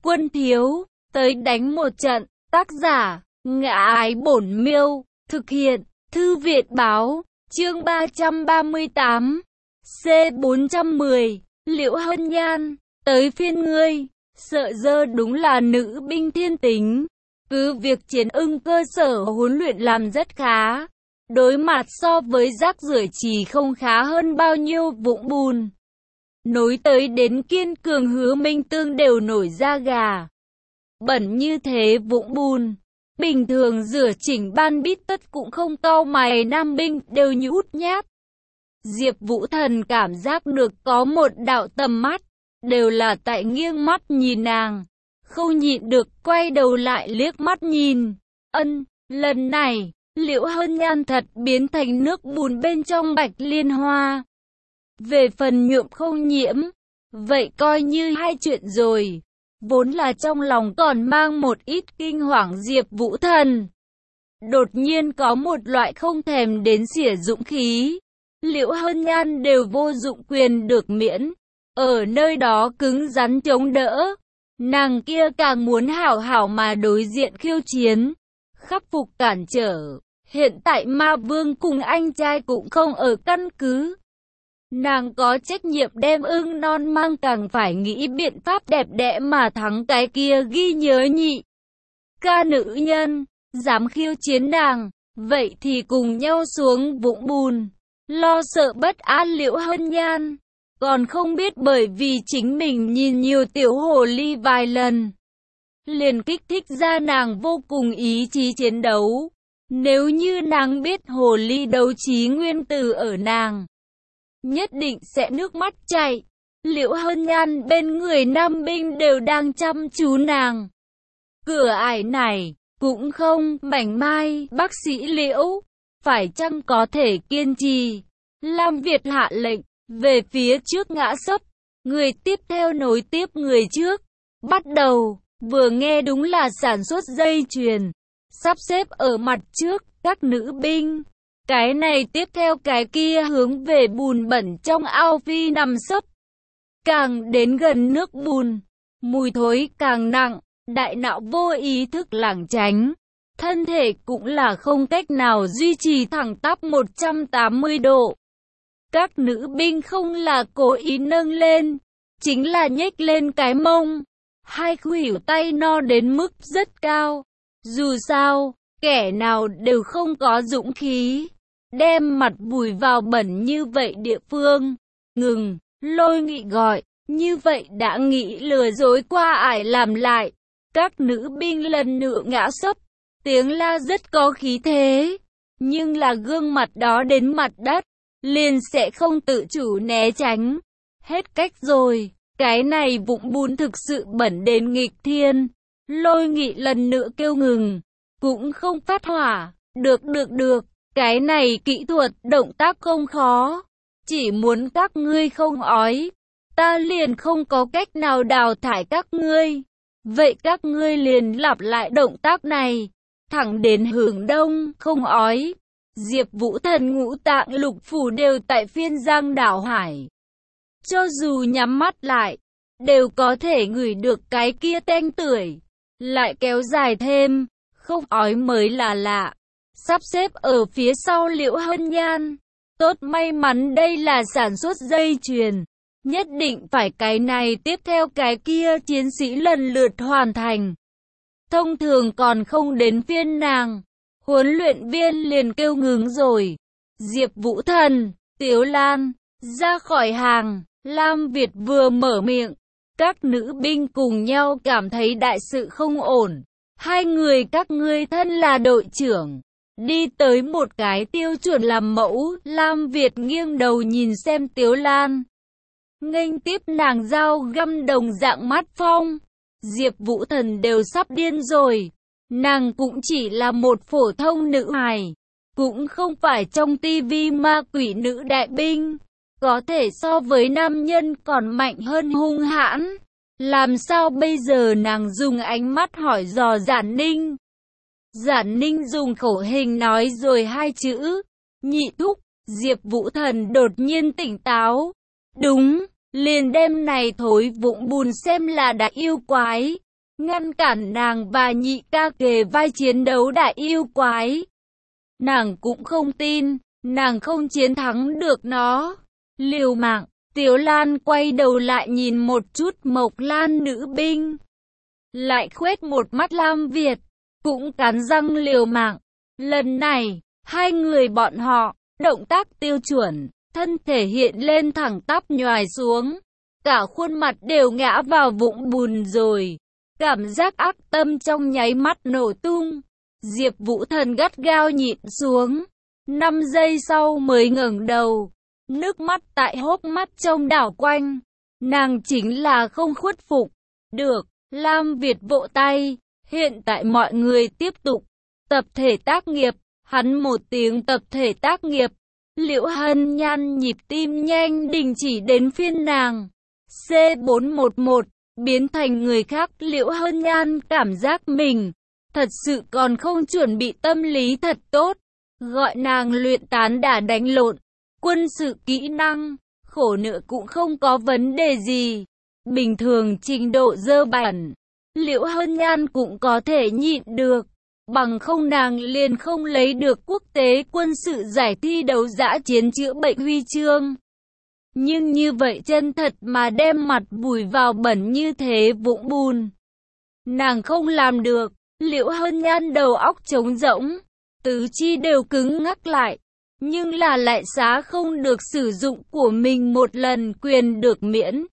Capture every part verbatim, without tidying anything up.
Quân thiếu, tới đánh một trận. Tác giả, Ngã Ái Bổn Miêu. Thực hiện, Thư Viện Báo. Chương ba trăm ba mươi tám. C bốn trăm mười. Liễu Hân Nhan, tới phiên ngươi. Sợ dơ đúng là nữ binh thiên tính. Cứ việc chiến ưng cơ sở huấn luyện làm rất khá. Đối mặt so với rác rưởi chỉ không khá hơn bao nhiêu vũng bùn. Nối tới đến kiên cường Hứa Minh Tương đều nổi da gà. Bẩn như thế vũng bùn. Bình thường rửa chỉnh ban bít tất cũng không cau mày, nam binh đều nhút nhát. Diệp Vũ Thần cảm giác được có một đạo tầm mắt. Đều là tại nghiêng mắt nhìn nàng. Không nhịn được quay đầu lại liếc mắt nhìn. Ân, lần này, Liễu Hân Nhan thật biến thành nước bùn bên trong bạch liên hoa. Về phần nhuộm không nhiễm, vậy coi như hai chuyện rồi. Vốn là trong lòng còn mang một ít kinh hoàng Diệp Vũ Thần. Đột nhiên có một loại không thèm đến xỉa dũng khí. Liễu Hân Nhan đều vô dụng quyền được miễn. Ở nơi đó cứng rắn chống đỡ. Nàng kia càng muốn hảo hảo mà đối diện khiêu chiến. Khắc phục cản trở. Hiện tại Ma Vương cùng anh trai cũng không ở căn cứ. Nàng có trách nhiệm đem ưng non mang, càng phải nghĩ biện pháp đẹp đẽ mà thắng cái kia ghi nhớ nhị ca nữ nhân. Dám khiêu chiến nàng, vậy thì cùng nhau xuống vũng bùn. Lo sợ bất an Liễu Hân Nhan. Còn không biết bởi vì chính mình nhìn nhiều tiểu hồ ly vài lần. Liền kích thích ra nàng vô cùng ý chí chiến đấu. Nếu như nàng biết hồ ly đấu trí nguyên tử ở nàng, nhất định sẽ nước mắt chảy. Liễu Hân Nhan bên người nam binh đều đang chăm chú nàng. Cửa ải này, cũng không mảnh mai. Bác sĩ Liễu, phải chăng có thể kiên trì? Lam Việt hạ lệnh, về phía trước ngã sấp. Người tiếp theo nối tiếp người trước. Bắt đầu, vừa nghe đúng là sản xuất dây chuyền. Sắp xếp ở mặt trước, các nữ binh. Cái này tiếp theo cái kia hướng về bùn bẩn trong ao phi nằm sấp. Càng đến gần nước bùn, mùi thối càng nặng, đại não vô ý thức lảng tránh. Thân thể cũng là không cách nào duy trì thẳng tắp một trăm tám mươi độ. Các nữ binh không là cố ý nâng lên, chính là nhếch lên cái mông. Hai khuỷu tay no đến mức rất cao. Dù sao, kẻ nào đều không có dũng khí đem mặt vùi vào bẩn như vậy địa phương. Ngừng, Lôi Nghị gọi, như vậy đã nghĩ lừa dối qua ải làm lại. Các nữ binh lần nữa ngã sấp, tiếng la rất có khí thế. Nhưng là gương mặt đó đến mặt đất, liền sẽ không tự chủ né tránh. Hết cách rồi, cái này vũng bùn thực sự bẩn đến nghịch thiên. Lôi Nghị lần nữa kêu ngừng, cũng không phát hỏa. Được được được, cái này kỹ thuật động tác không khó. Chỉ muốn các ngươi không ói, ta liền không có cách nào đào thải các ngươi. Vậy các ngươi liền lặp lại động tác này, thẳng đến hướng đông, không ói. Diệp Vũ Thần ngũ tạng lục phủ đều tại phiên giang đảo hải. Cho dù nhắm mắt lại, đều có thể ngửi được cái kia tanh tưởi. Lại kéo dài thêm, không ói mới là lạ. Sắp xếp ở phía sau Liễu Hân Nhan. Tốt may mắn đây là sản xuất dây chuyền. Nhất định phải cái này tiếp theo cái kia chiến sĩ lần lượt hoàn thành. Thông thường còn không đến phiên nàng. Huấn luyện viên liền kêu ngừng rồi. Diệp Vũ Thần, Tiếu Lan, ra khỏi hàng. Lam Việt vừa mở miệng. Các nữ binh cùng nhau cảm thấy đại sự không ổn. Hai người các ngươi thân là đội trưởng. Đi tới một cái tiêu chuẩn làm mẫu. Lam Việt nghiêng đầu nhìn xem Tiếu Lan. Nghênh tiếp nàng dao găm đồng dạng mát phong. Diệp Vũ Thần đều sắp điên rồi. Nàng cũng chỉ là một phổ thông nữ hài. Cũng không phải trong tivi ma quỷ nữ đại binh. Có thể so với nam nhân còn mạnh hơn hung hãn. Làm sao bây giờ? Nàng dùng ánh mắt hỏi dò Giản Ninh. Giản Ninh dùng khẩu hình nói rồi hai chữ. Nhị thúc. Diệp Vũ Thần đột nhiên tỉnh táo. Đúng, liền đêm này thối vũng bùn xem là đã yêu quái. ngăn cản nàng và nhị ca kề vai chiến đấu đại yêu quái. Nàng cũng không tin, nàng không chiến thắng được nó. Liều mạng, Tiếu Lan quay đầu lại nhìn một chút Mộc Lan nữ binh. Lại khuét một mắt Lam Việt, cũng cắn răng liều mạng. Lần này, hai người bọn họ, động tác tiêu chuẩn, thân thể hiện lên thẳng tắp nhoài xuống. Cả khuôn mặt đều ngã vào vũng bùn rồi. Cảm giác ác tâm trong nháy mắt nổ tung. Diệp Vũ Thần gắt gao nhịn xuống. Năm giây sau mới ngẩng đầu. Nước mắt tại hốc mắt trông đảo quanh. Nàng chính là không khuất phục. Được, Lam Việt vỗ tay. Hiện tại mọi người tiếp tục. Tập thể tác nghiệp. Hắn một tiếng tập thể tác nghiệp. Liễu Hân Nhan nhịp tim nhanh đình chỉ đến phiên nàng. C bốn một một. Biến thành người khác. Liễu Hân Nhan cảm giác mình thật sự còn không chuẩn bị tâm lý thật tốt. Gọi nàng luyện tán đả đánh lộn. Quân sự kỹ năng. Khổ nữa cũng không có vấn đề gì. Bình thường trình độ dơ bẩn. Liễu Hân Nhan cũng có thể nhịn được. Bằng không nàng liền không lấy được quốc tế quân sự giải thi đấu dã chiến chữa bệnh huy chương. Nhưng như vậy chân thật mà đem mặt vùi vào bẩn như thế vũng bùn. Nàng không làm được. Liễu Hân Nhan đầu óc trống rỗng. Tứ chi đều cứng ngắc lại. Nhưng là lại xá không được sử dụng của mình một lần quyền được miễn.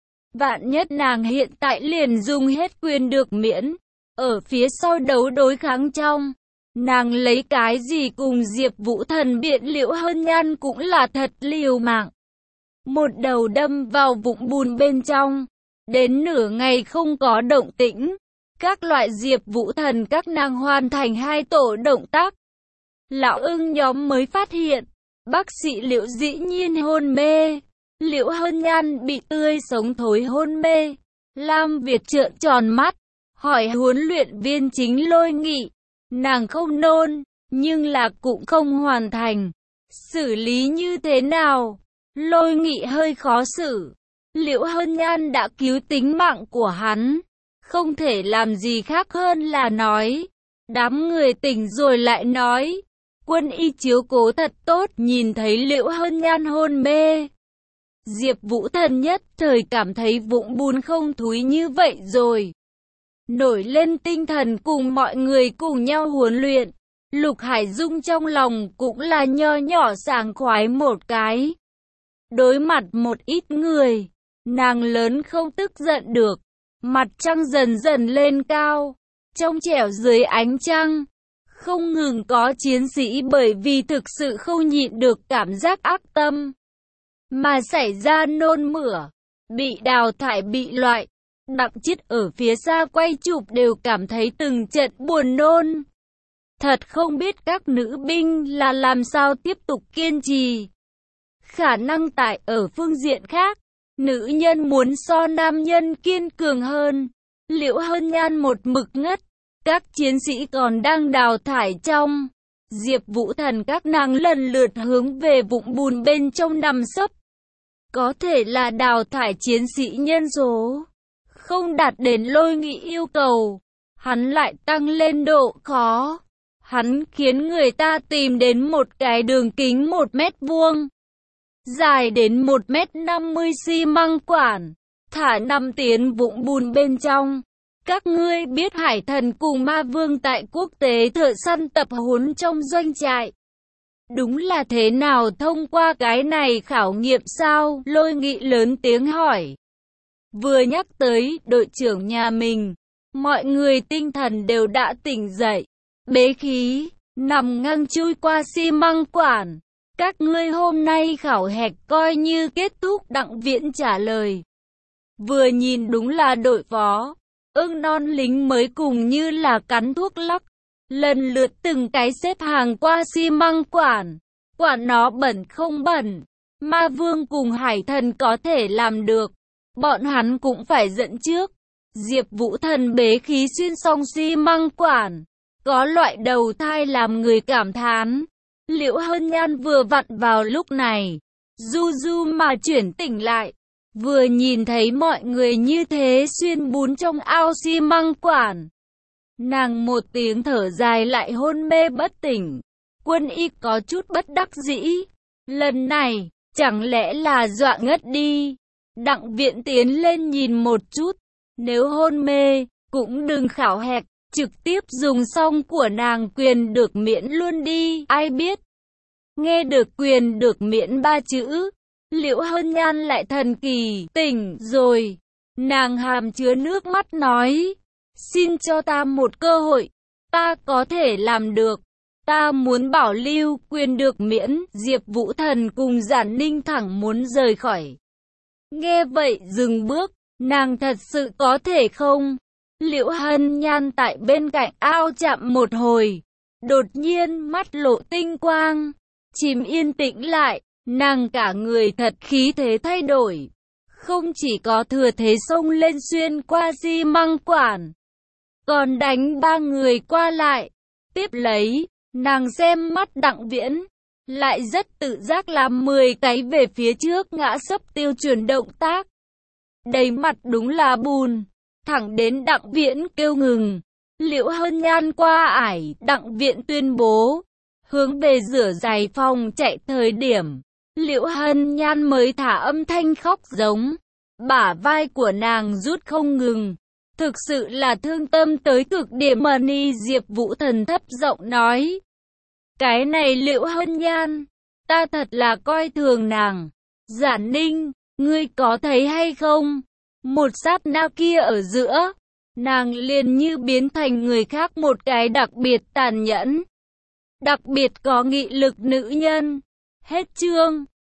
Vạn nhất nàng hiện tại liền dùng hết quyền được miễn. Ở phía sau đấu đối kháng trong. Nàng lấy cái gì cùng Diệp Vũ Thần biện. Liễu Hân Nhan cũng là thật liều mạng. Một đầu đâm vào vũng bùn bên trong. Đến nửa ngày không có động tĩnh. Các loại Diệp Vũ Thần các nàng hoàn thành hai tổ động tác. Lão ưng nhóm mới phát hiện. Bác sĩ Liễu dĩ nhiên hôn mê. Liễu Hân Nhan bị tươi sống thối hôn mê. Lam Việt trợn tròn mắt. Hỏi huấn luyện viên chính Lôi Nghị. Nàng không nôn. Nhưng là cũng không hoàn thành. Xử lý như thế nào? Lôi Nghị hơi khó xử. Liễu Hân Nhan đã cứu tính mạng của hắn. Không thể làm gì khác hơn là nói. Đám người tỉnh rồi lại nói. Quân y chiếu cố thật tốt. Nhìn thấy Liễu Hân Nhan hôn mê. Diệp Vũ Thần nhất thời cảm thấy vũng bùn không thúi như vậy rồi. Nổi lên tinh thần cùng mọi người cùng nhau huấn luyện. Lục Hải Dung trong lòng cũng là nho nhỏ sảng khoái một cái. Đối mặt một ít người, nàng lớn không tức giận được. Mặt trăng dần dần lên cao, trong trẻo dưới ánh trăng. Không ngừng có chiến sĩ bởi vì thực sự không nhịn được cảm giác ác tâm. Mà xảy ra nôn mửa, bị đào thải bị loại. Đặng Chiết ở phía xa quay chụp đều cảm thấy từng trận buồn nôn. Thật không biết các nữ binh là làm sao tiếp tục kiên trì. Khả năng tại ở phương diện khác, nữ nhân muốn so nam nhân kiên cường hơn. Liễu Hân Nhan một mực ngất, các chiến sĩ còn đang đào thải trong. Diệp Vũ Thần các nàng lần lượt hướng về vũng bùn bên trong nằm sấp. Có thể là đào thải chiến sĩ nhân số không đạt đến Lôi Nghị yêu cầu. Hắn lại tăng lên độ khó. Hắn khiến người ta tìm đến một cái đường kính một mét vuông. Dài đến một mét năm mươi xi măng quản. Thả năm tiến vũng bùn bên trong. Các ngươi biết Hải Thần cùng Ma Vương tại quốc tế thợ săn tập huấn trong doanh trại. Đúng là thế nào thông qua cái này khảo nghiệm sao? Lôi Nghị lớn tiếng hỏi. Vừa nhắc tới đội trưởng nhà mình, mọi người tinh thần đều đã tỉnh dậy. Bế khí, nằm ngang chui qua xi măng quản. Các ngươi hôm nay khảo hạch coi như kết thúc. Đặng Viễn trả lời. Vừa nhìn đúng là đội phó. Ưng non lính mới cùng như là cắn thuốc lắc. Lần lượt từng cái xếp hàng qua xi măng quản. Quản nó bẩn không bẩn. Ma Vương cùng Hải Thần có thể làm được. Bọn hắn cũng phải dẫn trước. Diệp Vũ Thần bế khí xuyên xong xi măng quản. Có loại đầu thai làm người cảm thán. Liễu Hân Nhan vừa vặn vào lúc này. Du du mà chuyển tỉnh lại. Vừa nhìn thấy mọi người như thế xuyên bún trong ao xi măng quản, nàng một tiếng thở dài lại hôn mê bất tỉnh. Quân y có chút bất đắc dĩ. Lần này, chẳng lẽ là dọa ngất đi? Đặng Viễn tiến lên nhìn một chút. Nếu hôn mê, cũng đừng khảo hạch, trực tiếp dùng xong của nàng quyền được miễn luôn đi. Ai biết? Nghe được quyền được miễn ba chữ, Liễu Hân Nhan lại thần kỳ, tỉnh rồi. Nàng hàm chứa nước mắt nói, xin cho ta một cơ hội, ta có thể làm được. Ta muốn bảo lưu quyền được miễn. Diệp Vũ Thần cùng Giản Ninh thẳng muốn rời khỏi. Nghe vậy dừng bước, nàng thật sự có thể không? Liễu Hân Nhan tại bên cạnh ao chạm một hồi, đột nhiên mắt lộ tinh quang, chìm yên tĩnh lại, nàng cả người thật khí thế thay đổi. Không chỉ có thừa thế xông lên xuyên qua xi măng quản, còn đánh ba người qua lại. Tiếp lấy, nàng xem mắt Đặng Viễn, lại rất tự giác làm mười cái về phía trước ngã sấp tiêu chuẩn động tác. Đầy mặt đúng là bùn, thẳng đến Đặng Viễn kêu ngừng. Liễu Hân Nhan qua ải, Đặng Viễn tuyên bố, hướng về rửa giày phòng chạy thời điểm, Liễu Hân Nhan mới thả âm thanh khóc giống. Bả vai của nàng rút không ngừng, thực sự là thương tâm tới cực điểm. Mani Diệp Vũ Thần thấp giọng nói, cái này Liễu Hân Nhan, ta thật là coi thường nàng. Giản Ninh, ngươi có thấy hay không? Một sát na kia ở giữa, nàng liền như biến thành người khác, một cái đặc biệt tàn nhẫn, đặc biệt có nghị lực nữ nhân. Hết chương.